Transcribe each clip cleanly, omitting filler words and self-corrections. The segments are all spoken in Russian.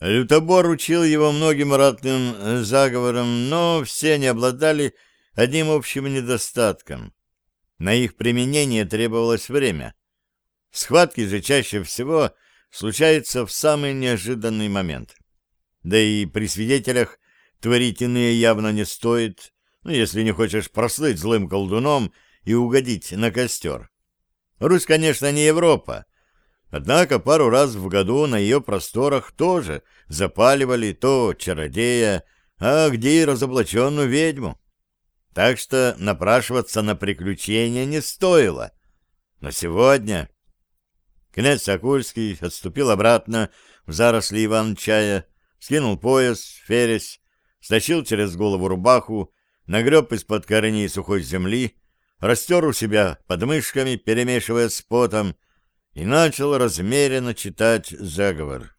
Лютобор учил его многим ратным заговорам, но все они обладали одним общим недостатком. На их применение требовалось время. Схватки же чаще всего случаются в самый неожиданный момент. Да и при свидетелях творить иные явно не стоит, если не хочешь прослыть злым колдуном и угодить на костер. Русь, конечно, не Европа, однако пару раз в году на ее просторах тоже запаливали то чародея, а где и разоблаченную ведьму. Так что напрашиваться на приключения не стоило. Но сегодня князь Сокольский отступил обратно в заросли Иван-чая, скинул пояс, фересь, стащил через голову рубаху, нагреб из-под корней сухой земли, растер у себя подмышками, перемешивая с потом, и начал размеренно читать заговор.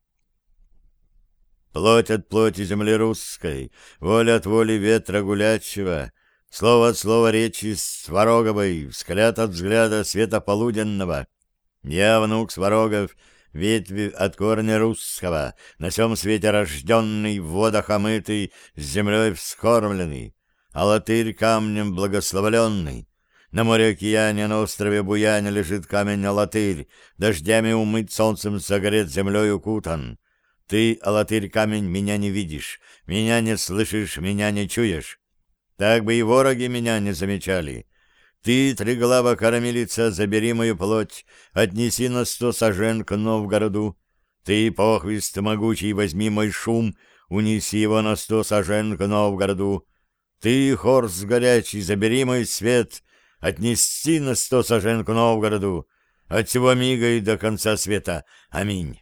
«Плоть от плоти земли русской, воля от воли ветра гулячего, слово от слова речи свароговой, взгляд от взгляда света полуденного. Я, внук сварогов, ветви от корня русского, на сем свете рожденный, в водах омытый, с землей вскормленный, а латырь камнем благословленный. На море-океане, на острове Буяне лежит камень-алатырь, дождями умыт, солнцем согрет, землей укутан. Ты, алатырь камень, меня не видишь, меня не слышишь, меня не чуешь. Так бы и вороги меня не замечали. Ты, триглава кормилица, забери мою плоть, отнеси на 100 сажен к Новгороду. Ты, похвист могучий, возьми мой шум, унеси его на 100 сажен к Новгороду. Ты, хорс горячий, забери мой свет, отнеси на 100 сажен к Новгороду. От всего мига и до конца света. Аминь.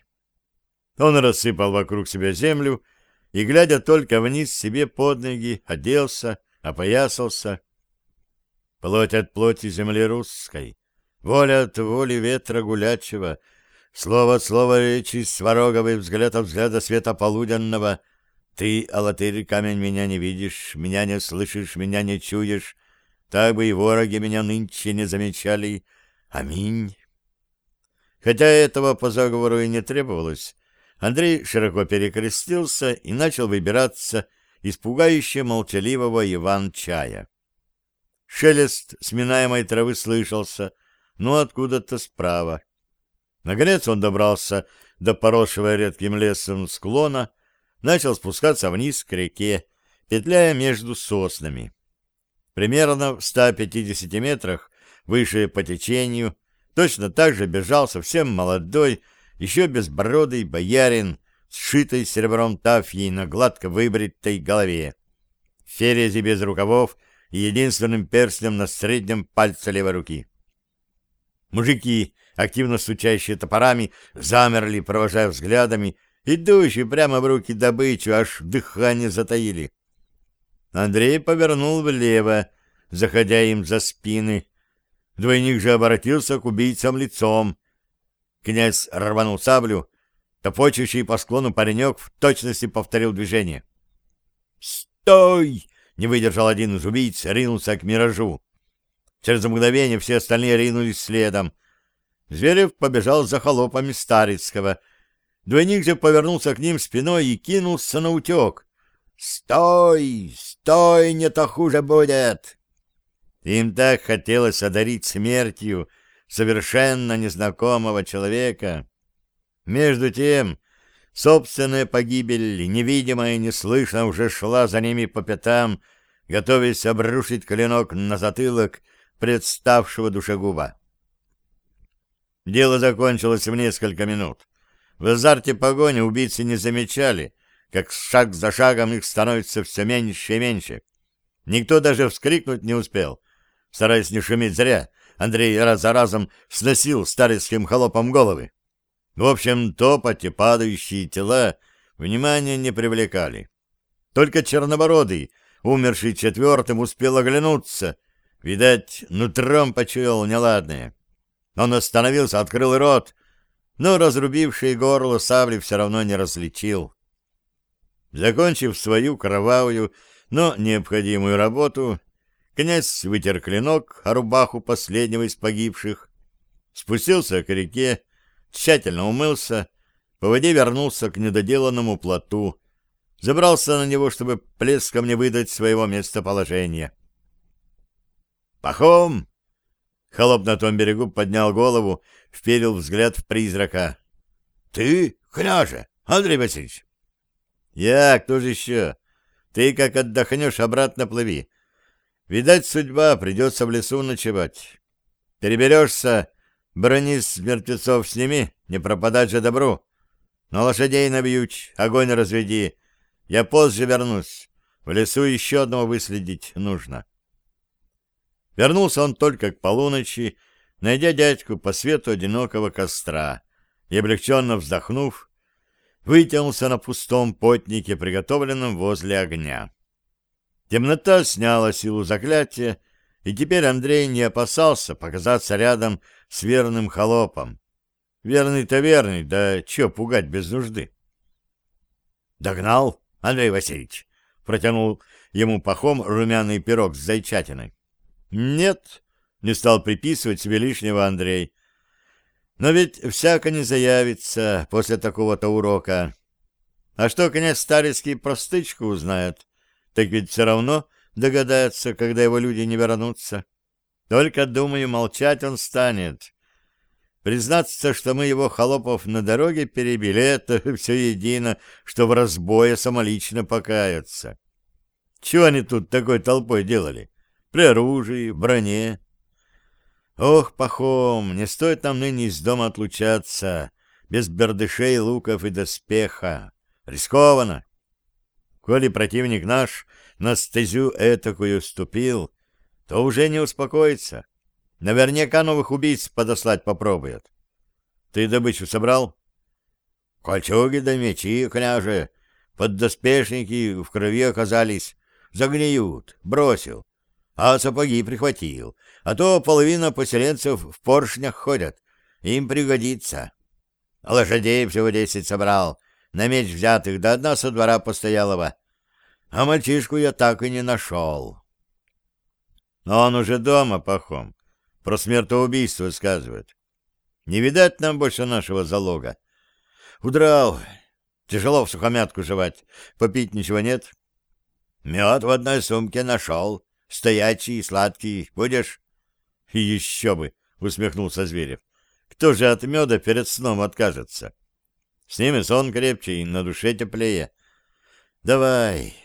Он рассыпал вокруг себя землю и, глядя только вниз себе под ноги, оделся, опоясался. Плоть от плоти земли русской, воля от воли ветра гулячего, слово от слова речи свароговой, взгляд от взгляда света полуденного. Ты, алатырь камень, меня не видишь, меня не слышишь, меня не чуешь. Так бы и вороги меня нынче не замечали. Аминь. Хотя этого по заговору и не требовалось, Андрей широко перекрестился и начал выбираться из пугающе молчаливого Иван-чая. Шелест сминаемой травы слышался, но откуда-то справа. Наконец он добрался до поросшего редким лесом склона, начал спускаться вниз к реке, петляя между соснами. Примерно в 150 метрах выше по течению точно так же бежал совсем молодой, еще безбородый боярин с сшитой серебром тафьей на гладко выбритой голове, в ферезе без рукавов и единственным перстнем на среднем пальце левой руки. Мужики, активно стучащие топорами, замерли, провожая взглядами идущую прямо в руки добычу, аж дыхание затаили. Андрей повернул влево, заходя им за спины. Двойник же обратился к убийцам лицом. Князь рванул саблю, топочущий по склону паренек в точности повторил движение. «Стой!» — не выдержал один из убийц, ринулся к миражу. Через мгновение все остальные ринулись следом. Зверев побежал за холопами Старицкого. Двойник же повернулся к ним спиной и кинулся на утек. «Стой! Стой! Не то хуже будет!» Им так хотелось одарить смертью совершенно незнакомого человека. Между тем, собственная погибель, невидимая и неслышно, уже шла за ними по пятам, готовясь обрушить клинок на затылок представшего душегуба. Дело закончилось в несколько минут. В азарте погони убийцы не замечали, как шаг за шагом их становится все меньше и меньше. Никто даже вскрикнуть не успел. Стараясь не шуметь зря, Андрей раз за разом сносил старецким холопам головы. В общем, топоть и падающие тела внимания не привлекали. Только чернобородый, умерший четвертым, успел оглянуться. Видать, нутром почуял неладное. Он остановился, открыл рот, но разрубивший горло сабли все равно не различил. Закончив свою кровавую, но необходимую работу, князь вытер клинок о рубаху последнего из погибших, спустился к реке, тщательно умылся, по воде вернулся к недоделанному плоту, забрался на него, чтобы плеском не выдать своего местоположения. «Пахом!» Холоп на том берегу поднял голову, вперил взгляд в призрака. «Ты, княже, Андрей Васильевич?» «Я, кто же еще? Ты, как отдохнешь, обратно плыви. Видать, судьба, придется в лесу ночевать. Переберешься, брони с мертвецов сними, не пропадать же добру. На лошадей навьючь, огонь разведи. Я позже вернусь. В лесу еще одного выследить нужно». Вернулся он только к полуночи, найдя дядьку по свету одинокого костра, и, облегченно вздохнув, вытянулся на пустом потнике, приготовленном возле огня. Темнота сняла силу заклятия, и теперь Андрей не опасался показаться рядом с верным холопом. Верный-то верный, да чё пугать без нужды? «Догнал, Андрей Васильевич?» — протянул ему Пахом румяный пирог с зайчатиной. «Нет», — не стал приписывать себе лишнего Андрей. «Но ведь всяко не заявится после такого-то урока. А что князь Старицкий про стычку узнает, так ведь все равно догадается, когда его люди не вернутся. Только, думаю, молчать он станет. Признаться, что мы его холопов на дороге перебили, это все едино, что в разбое самолично покаяться. Чего они тут такой толпой делали? При оружии, в броне. Ох, Пахом, не стоит нам ныне из дома отлучаться, без бердышей, луков и доспеха. Рискованно. Коли противник наш на стезю этакую ступил, то уже не успокоится. Наверняка новых убийц подослать попробует. Ты добычу собрал? Кольчуги да мечи, княже, поддоспешники в крови оказались, загниют, бросил. А сапоги прихватил, а то половина поселенцев в поршнях ходят, им пригодится. Лошадей всего 10 собрал, на меч взятых, да одна со двора постоялого. А мальчишку я так и не нашел. Но он уже дома, Пахом, про смертоубийство сказывает. Не видать нам больше нашего залога. Удрал, тяжело в сухомятку жевать, попить ничего нет. Мед в одной сумке нашел. Стоячий и сладкий. Будешь? — Еще бы! — усмехнулся Зверев. — Кто же от меда перед сном откажется? С ними сон крепче и на душе теплее. Давай,